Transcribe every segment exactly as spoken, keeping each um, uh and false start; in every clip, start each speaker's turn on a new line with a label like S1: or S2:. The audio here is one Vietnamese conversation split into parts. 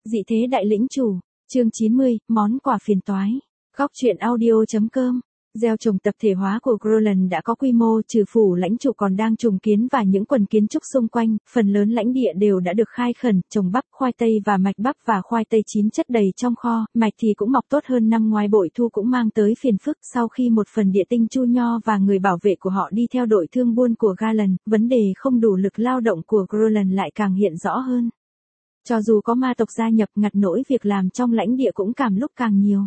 S1: Dị thế đại lĩnh chủ, chương chín mươi, món quà phiền toái. Góc truyện audio.com. Gieo trồng tập thể hóa của Groenland đã có quy mô, trừ phủ lãnh chủ còn đang trùng kiến và những quần kiến trúc xung quanh, phần lớn lãnh địa đều đã được khai khẩn, trồng bắp, khoai tây và mạch bắp và khoai tây chín chất đầy trong kho, mạch thì cũng mọc tốt hơn năm ngoái. Bội thu cũng mang tới phiền phức sau khi một phần địa tinh Chu Nho và người bảo vệ của họ đi theo đội thương buôn của Galen, vấn đề không đủ lực lao động của Groenland lại càng hiện rõ hơn. Cho dù có ma tộc gia nhập, ngặt nỗi việc làm trong lãnh địa cũng càng lúc càng nhiều.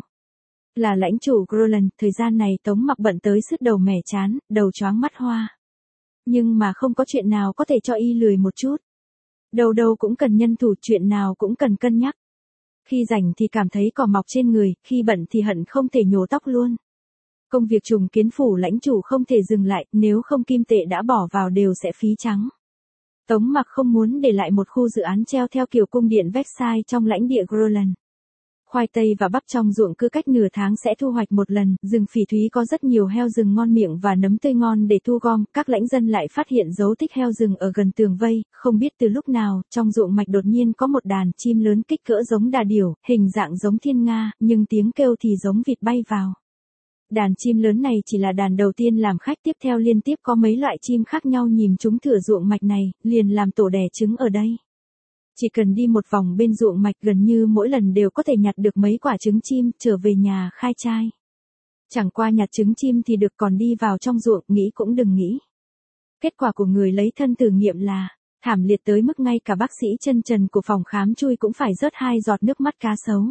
S1: Là lãnh chủ Groenland, thời gian này Tống Mặc bận tới sứt đầu mẻ chán, đầu choáng mắt hoa. Nhưng mà không có chuyện nào có thể cho y lười một chút. Đâu đâu cũng cần nhân thủ, chuyện nào cũng cần cân nhắc. Khi rảnh thì cảm thấy cỏ mọc trên người, khi bận thì hận không thể nhổ tóc luôn. Công việc trùng kiến phủ lãnh chủ không thể dừng lại, nếu không kim tệ đã bỏ vào đều sẽ phí trắng. Tống Mặc không muốn để lại một khu dự án treo theo kiểu cung điện Versailles trong lãnh địa Groenland. Khoai tây và bắp trong ruộng cứ cách nửa tháng sẽ thu hoạch một lần, rừng phỉ thúy có rất nhiều heo rừng ngon miệng và nấm tươi ngon để thu gom, các lãnh dân lại phát hiện dấu tích heo rừng ở gần tường vây, không biết từ lúc nào, trong ruộng mạch đột nhiên có một đàn chim lớn kích cỡ giống đà điểu, hình dạng giống thiên nga, nhưng tiếng kêu thì giống vịt bay vào. Đàn chim lớn này chỉ là đàn đầu tiên làm khách, tiếp theo liên tiếp có mấy loại chim khác nhau nhìn chúng thửa ruộng mạch này, liền làm tổ đẻ trứng ở đây. Chỉ cần đi một vòng bên ruộng mạch gần như mỗi lần đều có thể nhặt được mấy quả trứng chim, trở về nhà khai trai. Chẳng qua nhặt trứng chim thì được, còn đi vào trong ruộng, nghĩ cũng đừng nghĩ. Kết quả của người lấy thân thử nghiệm là thảm liệt tới mức ngay cả bác sĩ chân trần của phòng khám chui cũng phải rớt hai giọt nước mắt cá sấu.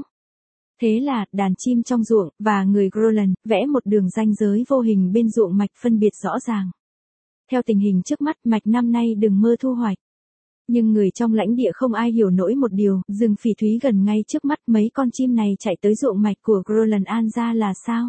S1: Thế là, đàn chim trong ruộng, và người Groenland, vẽ một đường ranh giới vô hình bên ruộng mạch phân biệt rõ ràng. Theo tình hình trước mắt, mạch năm nay đừng mơ thu hoạch. Nhưng người trong lãnh địa không ai hiểu nổi một điều, rừng phỉ thúy gần ngay trước mắt, mấy con chim này chạy tới ruộng mạch của Groenland An ra là sao?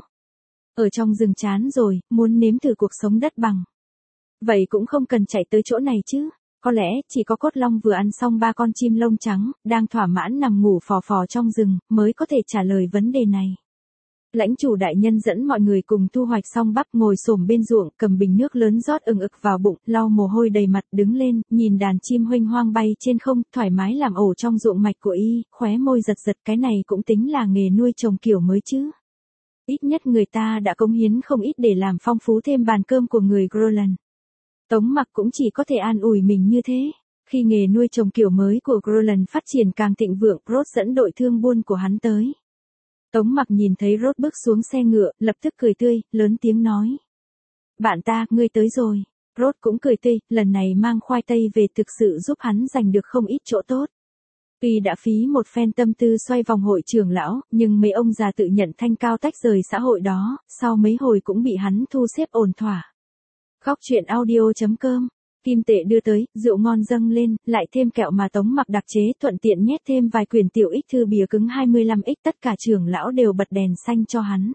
S1: Ở trong rừng chán rồi, muốn nếm thử cuộc sống đất bằng. Vậy cũng không cần chạy tới chỗ này chứ. Có lẽ, chỉ có Cốt Long vừa ăn xong ba con chim lông trắng, đang thỏa mãn nằm ngủ phò phò trong rừng, mới có thể trả lời vấn đề này. Lãnh chủ đại nhân dẫn mọi người cùng thu hoạch xong bắp, ngồi xổm bên ruộng, cầm bình nước lớn rót ừng ực vào bụng, lau mồ hôi đầy mặt, đứng lên, nhìn đàn chim huênh hoang bay trên không, thoải mái làm ổ trong ruộng mạch của y, khóe môi giật giật, cái này cũng tính là nghề nuôi trồng kiểu mới chứ. Ít nhất người ta đã cống hiến không ít để làm phong phú thêm bàn cơm của người Groenland. Tống Mặc cũng chỉ có thể an ủi mình như thế. Khi nghề nuôi trồng kiểu mới của Groenland phát triển càng thịnh vượng, Rốt dẫn đội thương buôn của hắn tới. Tống Mặc nhìn thấy Rốt bước xuống xe ngựa, lập tức cười tươi, lớn tiếng nói. Bạn ta, ngươi tới rồi. Rốt cũng cười tươi, lần này mang khoai tây về thực sự giúp hắn giành được không ít chỗ tốt. Tuy đã phí một phen tâm tư xoay vòng hội trưởng lão, nhưng mấy ông già tự nhận thanh cao tách rời xã hội đó, sau mấy hồi cũng bị hắn thu xếp ổn thỏa. Góc truyện audio.com. Kim tệ đưa tới, rượu ngon dâng lên, lại thêm kẹo mà Tống Mặc đặc chế, thuận tiện nhét thêm vài quyển tiểu ích thư bìa cứng hai mươi lăm x, tất cả trưởng lão đều bật đèn xanh cho hắn.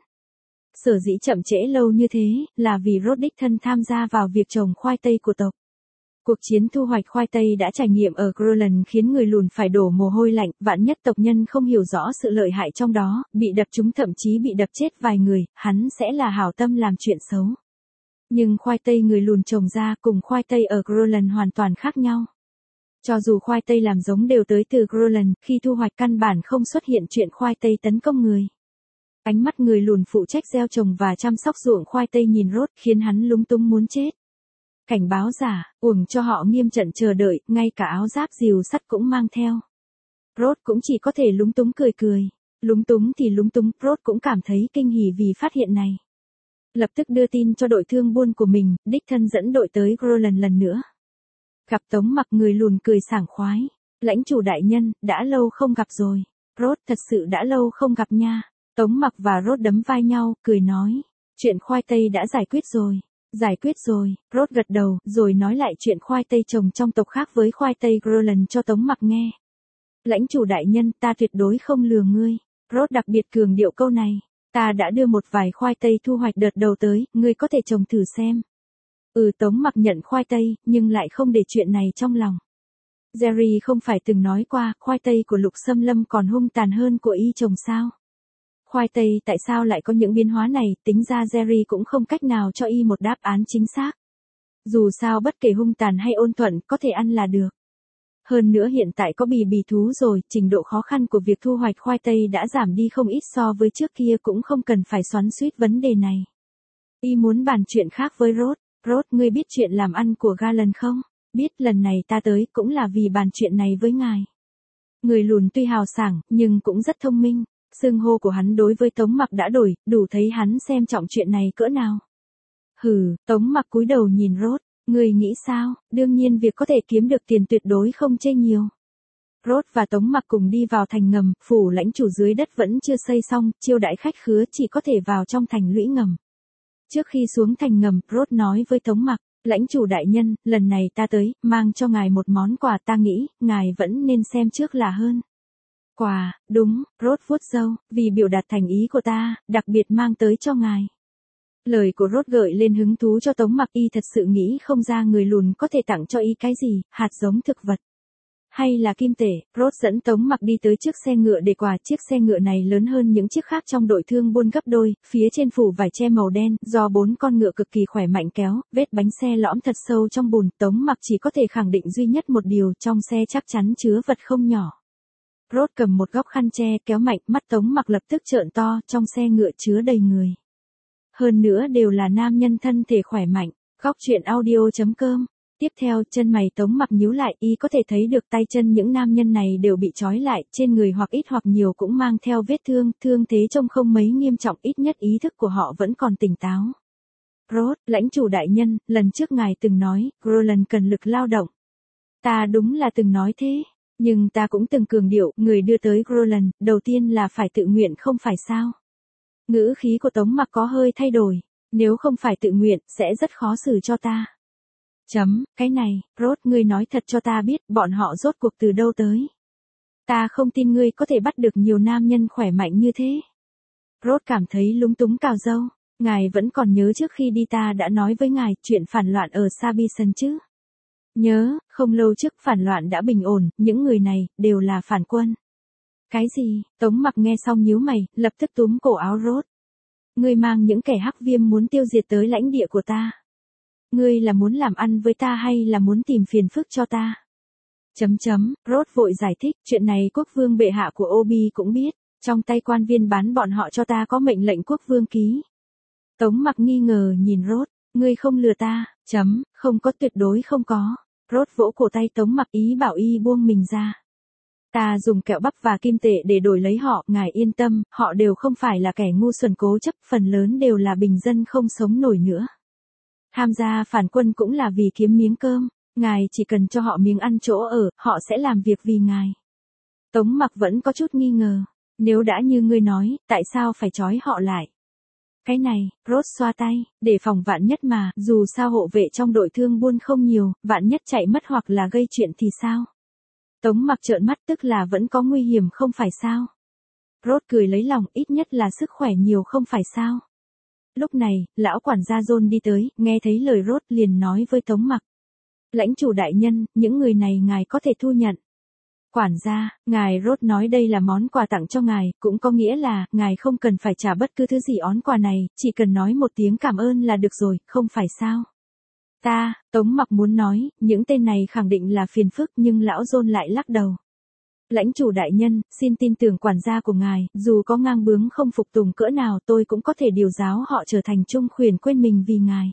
S1: Sở dĩ chậm trễ lâu như thế, là vì Rốt đích thân tham gia vào việc trồng khoai tây của tộc. Cuộc chiến thu hoạch khoai tây đã trải nghiệm ở Groenland khiến người lùn phải đổ mồ hôi lạnh, vạn nhất tộc nhân không hiểu rõ sự lợi hại trong đó, bị đập trúng thậm chí bị đập chết vài người, hắn sẽ là hảo tâm làm chuyện xấu. Nhưng khoai tây người lùn trồng ra cùng khoai tây ở Groenland hoàn toàn khác nhau. Cho dù khoai tây làm giống đều tới từ Groenland, khi thu hoạch căn bản không xuất hiện chuyện khoai tây tấn công người. Ánh mắt người lùn phụ trách gieo trồng và chăm sóc ruộng khoai tây nhìn Rốt khiến hắn lúng túng muốn chết. Cảnh báo giả, uổng cho họ nghiêm trận chờ đợi, ngay cả áo giáp rìu sắt cũng mang theo. Rốt cũng chỉ có thể lúng túng cười cười. Lúng túng thì lúng túng, Rốt cũng cảm thấy kinh hỉ vì phát hiện này. Lập tức đưa tin cho đội thương buôn của mình, đích thân dẫn đội tới Groenland lần nữa. Gặp Tống Mặc, người lùn cười sảng khoái. Lãnh chủ đại nhân, đã lâu không gặp rồi. Rốt, thật sự đã lâu không gặp nha. Tống Mặc và Rốt đấm vai nhau, cười nói. Chuyện khoai tây đã giải quyết rồi. Giải quyết rồi, Rốt gật đầu, rồi nói lại chuyện khoai tây trồng trong tộc khác với khoai tây Groenland cho Tống Mặc nghe. Lãnh chủ đại nhân, ta tuyệt đối không lừa ngươi. Rốt đặc biệt cường điệu câu này. Ta đã đưa một vài khoai tây thu hoạch đợt đầu tới, ngươi có thể trồng thử xem. Ừ, Tống Mặc nhận khoai tây, nhưng lại không để chuyện này trong lòng. Jerry không phải từng nói qua, khoai tây của Lục Xâm Lâm còn hung tàn hơn của y trồng sao? Khoai tây tại sao lại có những biến hóa này, tính ra Jerry cũng không cách nào cho y một đáp án chính xác. Dù sao bất kể hung tàn hay ôn thuận, có thể ăn là được. Hơn nữa hiện tại có bì bì thú rồi, trình độ khó khăn của việc thu hoạch khoai tây đã giảm đi không ít so với trước kia, cũng không cần phải xoắn xuýt vấn đề này. Y muốn bàn chuyện khác với Rốt. Rốt, ngươi biết chuyện làm ăn của Galen không? Biết, lần này ta tới cũng là vì bàn chuyện này với ngài. Người lùn tuy hào sảng, nhưng cũng rất thông minh. Xưng hô của hắn đối với Tống Mặc đã đổi, đủ thấy hắn xem trọng chuyện này cỡ nào. Hừ, Tống Mặc cúi đầu nhìn Rốt. Người nghĩ sao? Đương nhiên việc có thể kiếm được tiền tuyệt đối không chê nhiều. Rốt và Tống Mặc cùng đi vào thành ngầm, phủ lãnh chủ dưới đất vẫn chưa xây xong, chiêu đãi khách khứa chỉ có thể vào trong thành lũy ngầm. Trước khi xuống thành ngầm, Rốt nói với Tống Mặc, lãnh chủ đại nhân, lần này ta tới, mang cho ngài một món quà, ta nghĩ, ngài vẫn nên xem trước là hơn. Quà, đúng, Rốt vuốt râu, vì biểu đạt thành ý của ta, đặc biệt mang tới cho ngài. Lời của Rốt gợi lên hứng thú cho Tống Mặc, y thật sự nghĩ không ra người lùn có thể tặng cho y cái gì, hạt giống thực vật. Hay là kim tể. Rốt dẫn Tống Mặc đi tới chiếc xe ngựa để quà, chiếc xe ngựa này lớn hơn những chiếc khác trong đội thương buôn gấp đôi, phía trên phủ vải che màu đen, do bốn con ngựa cực kỳ khỏe mạnh kéo, vết bánh xe lõm thật sâu trong bùn, Tống Mặc chỉ có thể khẳng định duy nhất một điều, trong xe chắc chắn chứa vật không nhỏ. Rốt cầm một góc khăn che, kéo mạnh, mắt Tống Mặc lập tức trợn to, trong xe ngựa chứa đầy người. Hơn nữa đều là nam nhân thân thể khỏe mạnh. Góc truyện audio chấm com. Tiếp theo, chân mày Tống Mặc nhíu lại, y có thể thấy được tay chân những nam nhân này đều bị trói lại, trên người hoặc ít hoặc nhiều cũng mang theo vết thương, thương thế trông không mấy nghiêm trọng, ít nhất ý thức của họ vẫn còn tỉnh táo. Rốt, lãnh chủ đại nhân, lần trước ngài từng nói, Groland cần lực lao động. Ta đúng là từng nói thế, nhưng ta cũng từng cường điệu, người đưa tới Groland, đầu tiên là phải tự nguyện không phải sao. Ngữ khí của Tống Mặc có hơi thay đổi, nếu không phải tự nguyện, sẽ rất khó xử cho ta. Chấm, cái này, Rốt, ngươi nói thật cho ta biết, bọn họ rốt cuộc từ đâu tới. Ta không tin ngươi có thể bắt được nhiều nam nhân khỏe mạnh như thế. Rốt cảm thấy lúng túng cào râu, ngài vẫn còn nhớ trước khi đi ta đã nói với ngài chuyện phản loạn ở Sabison chứ. Nhớ, không lâu trước phản loạn đã bình ổn, những người này, đều là phản quân. Cái gì? Tống Mặc nghe xong nhíu mày, lập tức túm cổ áo Rốt. Ngươi mang những kẻ hắc viêm muốn tiêu diệt tới lãnh địa của ta. Ngươi là muốn làm ăn với ta hay là muốn tìm phiền phức cho ta? Chấm chấm, Rốt vội giải thích, chuyện này quốc vương bệ hạ của Obi cũng biết, trong tay quan viên bán bọn họ cho ta có mệnh lệnh quốc vương ký. Tống Mặc nghi ngờ nhìn Rốt, ngươi không lừa ta, chấm, không có, tuyệt đối không có. Rốt vỗ cổ tay Tống Mặc, ý bảo y buông mình ra. Ta dùng kẹo bắp và kim tệ để đổi lấy họ, ngài yên tâm, họ đều không phải là kẻ ngu xuẩn cố chấp, phần lớn đều là bình dân không sống nổi nữa. Tham gia phản quân cũng là vì kiếm miếng cơm, ngài chỉ cần cho họ miếng ăn chỗ ở, họ sẽ làm việc vì ngài. Tống Mặc vẫn có chút nghi ngờ, nếu đã như ngươi nói, tại sao phải trói họ lại? Cái này, Rốt xoa tay, để phòng vạn nhất mà, dù sao hộ vệ trong đội thương buôn không nhiều, vạn nhất chạy mất hoặc là gây chuyện thì sao? Tống Mặc trợn mắt, tức là vẫn có nguy hiểm không phải sao? Rốt cười lấy lòng, ít nhất là sức khỏe nhiều không phải sao? Lúc này, lão quản gia John đi tới, nghe thấy lời Rốt liền nói với Tống Mặc. Lãnh chủ đại nhân, những người này ngài có thể thu nhận. Quản gia, ngài Rốt nói đây là món quà tặng cho ngài, cũng có nghĩa là, ngài không cần phải trả bất cứ thứ gì ón quà này, chỉ cần nói một tiếng cảm ơn là được rồi, không phải sao? Ta, Tống Mặc muốn nói, những tên này khẳng định là phiền phức nhưng lão John lại lắc đầu. Lãnh chủ đại nhân, xin tin tưởng quản gia của ngài, dù có ngang bướng không phục tùng cỡ nào tôi cũng có thể điều giáo họ trở thành trung khuyển quên mình vì ngài.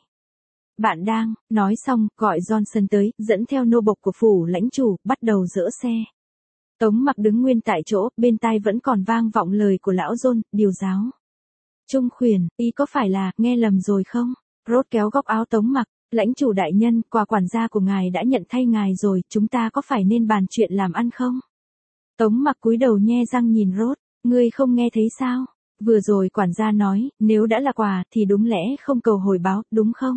S1: Bạn đang, nói xong, gọi Johnson tới, dẫn theo nô bộc của phủ lãnh chủ, bắt đầu dỡ xe. Tống Mặc đứng nguyên tại chỗ, bên tai vẫn còn vang vọng lời của lão John, điều giáo. Trung khuyển, ý có phải là, nghe lầm rồi không? Rốt kéo góc áo Tống Mặc, lãnh chủ đại nhân, quà quản gia của ngài đã nhận thay ngài rồi, chúng ta có phải nên bàn chuyện làm ăn không? Tống Mặc cúi đầu nhe răng nhìn Rốt, ngươi không nghe thấy sao? Vừa rồi quản gia nói, nếu đã là quà thì đúng lẽ không cầu hồi báo, đúng không?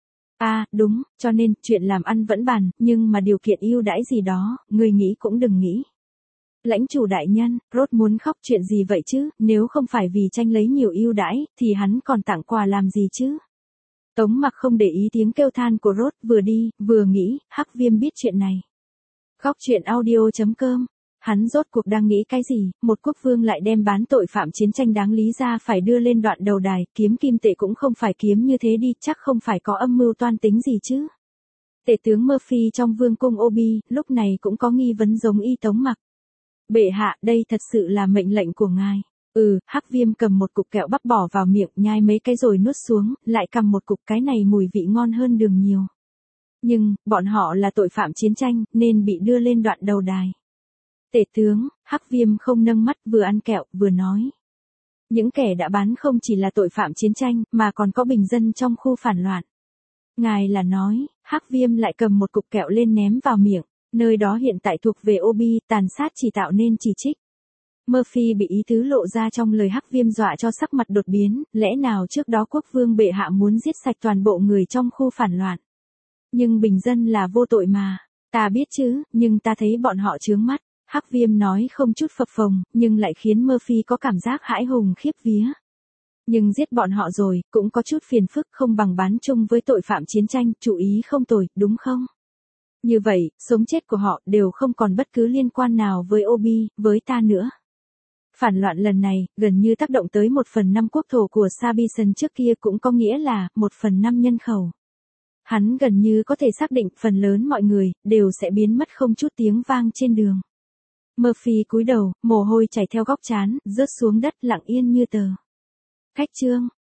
S1: À, đúng, cho nên, chuyện làm ăn vẫn bàn, nhưng mà điều kiện ưu đãi gì đó, ngươi nghĩ cũng đừng nghĩ. Lãnh chủ đại nhân, Rốt muốn khóc, chuyện gì vậy chứ, nếu không phải vì tranh lấy nhiều ưu đãi, thì hắn còn tặng quà làm gì chứ? Tống Mặc không để ý tiếng kêu than của Rốt, vừa đi, vừa nghĩ, Hắc Viêm biết chuyện này. Góc truyện audio chấm com. Hắn rốt cuộc đang nghĩ cái gì, một quốc vương lại đem bán tội phạm chiến tranh đáng lý ra phải đưa lên đoạn đầu đài, kiếm kim tệ cũng không phải kiếm như thế đi, chắc không phải có âm mưu toan tính gì chứ. Tể tướng Murphy trong vương cung Obi, lúc này cũng có nghi vấn giống y Tống Mặc. Bệ hạ, đây thật sự là mệnh lệnh của ngài. Ừ, Hắc Viêm cầm một cục kẹo bắp bỏ vào miệng, nhai mấy cái rồi nuốt xuống, lại cầm một cục, cái này mùi vị ngon hơn đường nhiều. Nhưng, bọn họ là tội phạm chiến tranh, nên bị đưa lên đoạn đầu đài. Tể tướng, Hắc Viêm không nâng mắt, vừa ăn kẹo, vừa nói. Những kẻ đã bán không chỉ là tội phạm chiến tranh, mà còn có bình dân trong khu phản loạn. Ngài là nói, Hắc Viêm lại cầm một cục kẹo lên ném vào miệng, nơi đó hiện tại thuộc về Obi, tàn sát chỉ tạo nên chỉ trích. Murphy bị ý tứ lộ ra trong lời Hắc Viêm dọa cho sắc mặt đột biến, lẽ nào trước đó quốc vương bệ hạ muốn giết sạch toàn bộ người trong khu phản loạn. Nhưng bình dân là vô tội mà, ta biết chứ, nhưng ta thấy bọn họ chướng mắt. Hắc Viêm nói không chút phập phồng, nhưng lại khiến Murphy có cảm giác hãi hùng khiếp vía. Nhưng giết bọn họ rồi, cũng có chút phiền phức, không bằng bán chung với tội phạm chiến tranh, chủ ý không tồi, đúng không? Như vậy, sống chết của họ đều không còn bất cứ liên quan nào với Obi, với ta nữa. Phản loạn lần này, gần như tác động tới một phần năm quốc thổ của Sabison, trước kia cũng có nghĩa là một phần năm nhân khẩu. Hắn gần như có thể xác định phần lớn mọi người đều sẽ biến mất không chút tiếng vang trên đường. Murphy cúi đầu, mồ hôi chảy theo góc trán, rớt xuống đất lặng yên như tờ. Khách trương,